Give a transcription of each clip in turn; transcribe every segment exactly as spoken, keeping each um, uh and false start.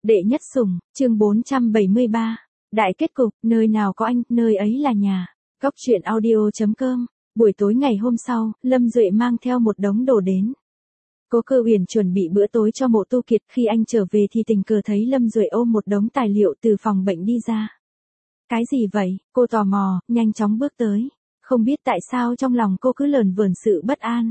Đệ nhất sủng, chương bốn trăm bảy mươi ba. Đại kết cục, nơi nào có anh, nơi ấy là nhà. Góc truyện audio chấm com. Buổi tối ngày hôm sau, Lâm Duệ mang theo một đống đồ đến. Cố Cơ Uyển chuẩn bị bữa tối cho Mộ Tu Kiệt, khi anh trở về thì tình cờ thấy Lâm Duệ ôm một đống tài liệu từ phòng bệnh đi ra. Cái gì vậy? Cô tò mò, nhanh chóng bước tới. Không biết tại sao trong lòng cô cứ lờn vờn sự bất an.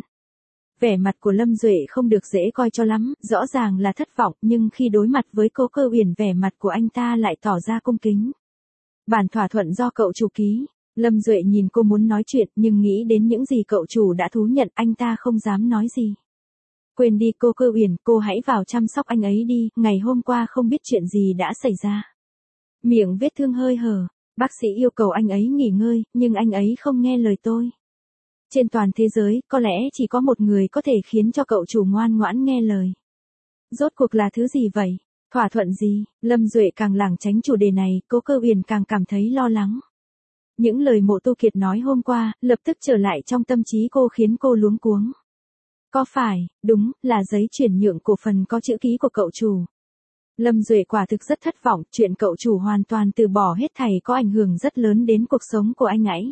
Vẻ mặt của Lâm Duệ không được dễ coi cho lắm, rõ ràng là thất vọng, nhưng khi đối mặt với Cố Cơ Uyển vẻ mặt của anh ta lại tỏ ra cung kính. Bản thỏa thuận do cậu chủ ký. Lâm Duệ nhìn cô muốn nói chuyện, nhưng nghĩ đến những gì cậu chủ đã thú nhận, anh ta không dám nói gì. Quên đi Cố Cơ Uyển, cô hãy vào chăm sóc anh ấy đi, ngày hôm qua không biết chuyện gì đã xảy ra. Miệng vết thương hơi hở, bác sĩ yêu cầu anh ấy nghỉ ngơi, nhưng anh ấy không nghe lời tôi. Trên toàn thế giới, có lẽ chỉ có một người có thể khiến cho cậu chủ ngoan ngoãn nghe lời. Rốt cuộc là thứ gì vậy? Thỏa thuận gì? Lâm Duệ càng lảng tránh chủ đề này, Cố Cơ Uyển càng cảm thấy lo lắng. Những lời Mộ Tu Kiệt nói hôm qua, lập tức trở lại trong tâm trí cô khiến cô luống cuống. Có phải, đúng, là giấy chuyển nhượng cổ phần có chữ ký của cậu chủ. Lâm Duệ quả thực rất thất vọng, chuyện cậu chủ hoàn toàn từ bỏ hết thảy có ảnh hưởng rất lớn đến cuộc sống của anh ấy.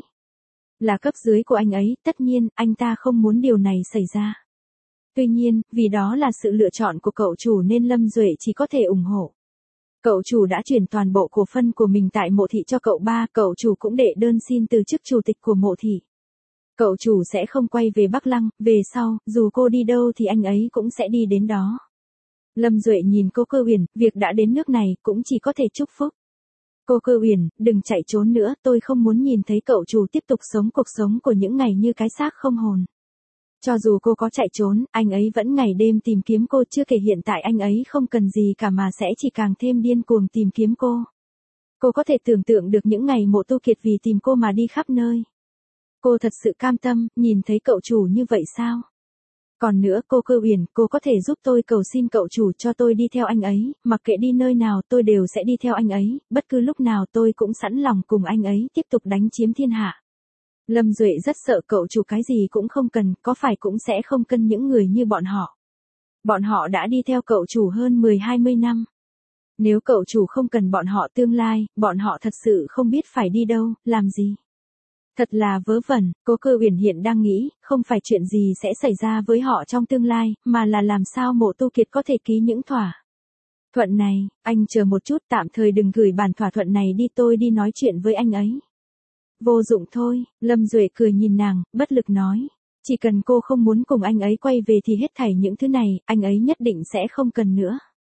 Là cấp dưới của anh ấy, tất nhiên, anh ta không muốn điều này xảy ra. Tuy nhiên, vì đó là sự lựa chọn của cậu chủ nên Lâm Duệ chỉ có thể ủng hộ. Cậu chủ đã chuyển toàn bộ cổ phần của mình tại Mộ thị cho cậu ba, cậu chủ cũng đệ đơn xin từ chức chủ tịch của Mộ thị. Cậu chủ sẽ không quay về Bắc Lăng, về sau, dù cô đi đâu thì anh ấy cũng sẽ đi đến đó. Lâm Duệ nhìn Cố Cơ Uyển, việc đã đến nước này cũng chỉ có thể chúc phúc. Cố Cơ Uyển, đừng chạy trốn nữa, tôi không muốn nhìn thấy cậu chủ tiếp tục sống cuộc sống của những ngày như cái xác không hồn. Cho dù cô có chạy trốn, anh ấy vẫn ngày đêm tìm kiếm cô, chưa kể hiện tại anh ấy không cần gì cả mà sẽ chỉ càng thêm điên cuồng tìm kiếm cô. Cô có thể tưởng tượng được những ngày Mộ Tu Kiệt vì tìm cô mà đi khắp nơi. Cô thật sự cam tâm, nhìn thấy cậu chủ như vậy sao? Còn nữa Cố Cơ Uyển, cô có thể giúp tôi cầu xin cậu chủ cho tôi đi theo anh ấy, mặc kệ đi nơi nào tôi đều sẽ đi theo anh ấy, bất cứ lúc nào tôi cũng sẵn lòng cùng anh ấy tiếp tục đánh chiếm thiên hạ. Lâm Duệ rất sợ cậu chủ cái gì cũng không cần, có phải cũng sẽ không cần những người như bọn họ. Bọn họ đã đi theo cậu chủ hơn mười hai mươi năm. Nếu cậu chủ không cần bọn họ tương lai, bọn họ thật sự không biết phải đi đâu, làm gì. Thật là vớ vẩn, Cố Cơ Uyển hiện đang nghĩ, không phải chuyện gì sẽ xảy ra với họ trong tương lai, mà là làm sao Mộ Tu Kiệt có thể ký những thỏa thuận này. Anh chờ một chút, tạm thời đừng gửi bản thỏa thuận này đi, tôi đi nói chuyện với anh ấy. Vô dụng thôi, Lâm Duệ cười nhìn nàng, bất lực nói. Chỉ cần cô không muốn cùng anh ấy quay về thì hết thảy những thứ này, anh ấy nhất định sẽ không cần nữa.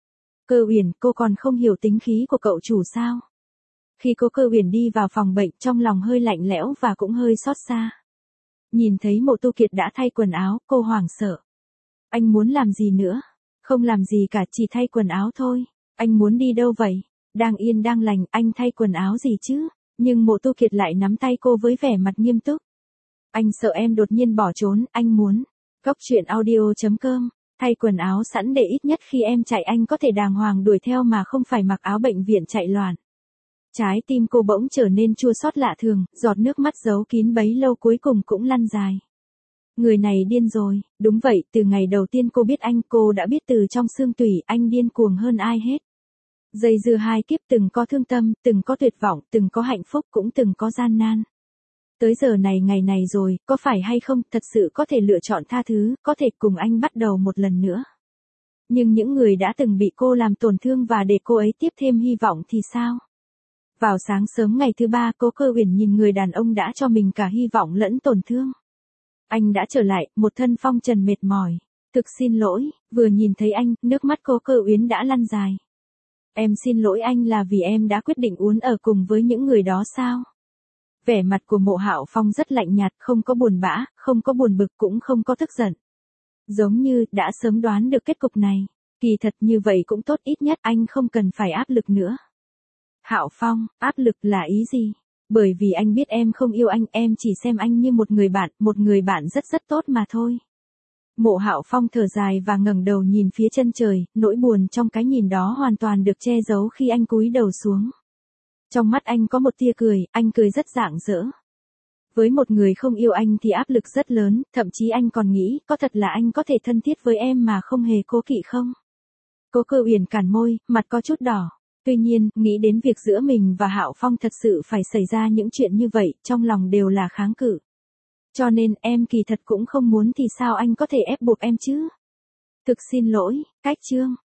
Cơ Uyển, cô còn không hiểu tính khí của cậu chủ sao? Khi Cố Cơ Uyển đi vào phòng bệnh, trong lòng hơi lạnh lẽo và cũng hơi xót xa. Nhìn thấy Mộ Tu Kiệt đã thay quần áo, cô hoảng sợ. Anh muốn làm gì nữa? Không làm gì cả, chỉ thay quần áo thôi. Anh muốn đi đâu vậy? Đang yên đang lành, anh thay quần áo gì chứ? Nhưng Mộ Tu Kiệt lại nắm tay cô với vẻ mặt nghiêm túc. Anh sợ em đột nhiên bỏ trốn, anh muốn. Góc truyện audio chấm com. Thay quần áo sẵn để ít nhất khi em chạy anh có thể đàng hoàng đuổi theo mà không phải mặc áo bệnh viện chạy loạn. Trái tim cô bỗng trở nên chua xót lạ thường, giọt nước mắt giấu kín bấy lâu cuối cùng cũng lăn dài. Người này điên rồi, đúng vậy, từ ngày đầu tiên cô biết anh, cô đã biết từ trong xương tủy anh điên cuồng hơn ai hết. Dây dưa hai kiếp, từng có thương tâm, từng có tuyệt vọng, từng có hạnh phúc, cũng từng có gian nan. Tới giờ này ngày này rồi, có phải hay không, thật sự có thể lựa chọn tha thứ, có thể cùng anh bắt đầu một lần nữa. Nhưng những người đã từng bị cô làm tổn thương và để cô ấy tiếp thêm hy vọng thì sao? Vào sáng sớm ngày thứ ba, Cố Cơ Uyển nhìn người đàn ông đã cho mình cả hy vọng lẫn tổn thương. Anh đã trở lại, một thân phong trần mệt mỏi. Thực xin lỗi, vừa nhìn thấy anh, nước mắt Cố Cơ Uyển đã lăn dài. Em xin lỗi anh là vì em đã quyết định uốn ở cùng với những người đó sao? Vẻ mặt của Mộ Hạo Phong rất lạnh nhạt, không có buồn bã, không có buồn bực, cũng không có tức giận. Giống như, đã sớm đoán được kết cục này. Kỳ thật như vậy cũng tốt, ít nhất anh không cần phải áp lực nữa. Hạo Phong, áp lực là ý gì? Bởi vì anh biết em không yêu anh, em chỉ xem anh như một người bạn, một người bạn rất rất tốt mà thôi. Mộ Hạo Phong thở dài và ngẩng đầu nhìn phía chân trời, nỗi buồn trong cái nhìn đó hoàn toàn được che giấu khi anh cúi đầu xuống. Trong mắt anh có một tia cười, anh cười rất rạng rỡ. Với một người không yêu anh thì áp lực rất lớn, thậm chí anh còn nghĩ, có thật là anh có thể thân thiết với em mà không hề cố kỵ không? Cố Cơ Uyển cản môi, mặt có chút đỏ. Tuy nhiên, nghĩ đến việc giữa mình và Hạo Phong thật sự phải xảy ra những chuyện như vậy, trong lòng đều là kháng cự. Cho nên, em kỳ thật cũng không muốn thì sao anh có thể ép buộc em chứ? Thực xin lỗi, Cách Trương.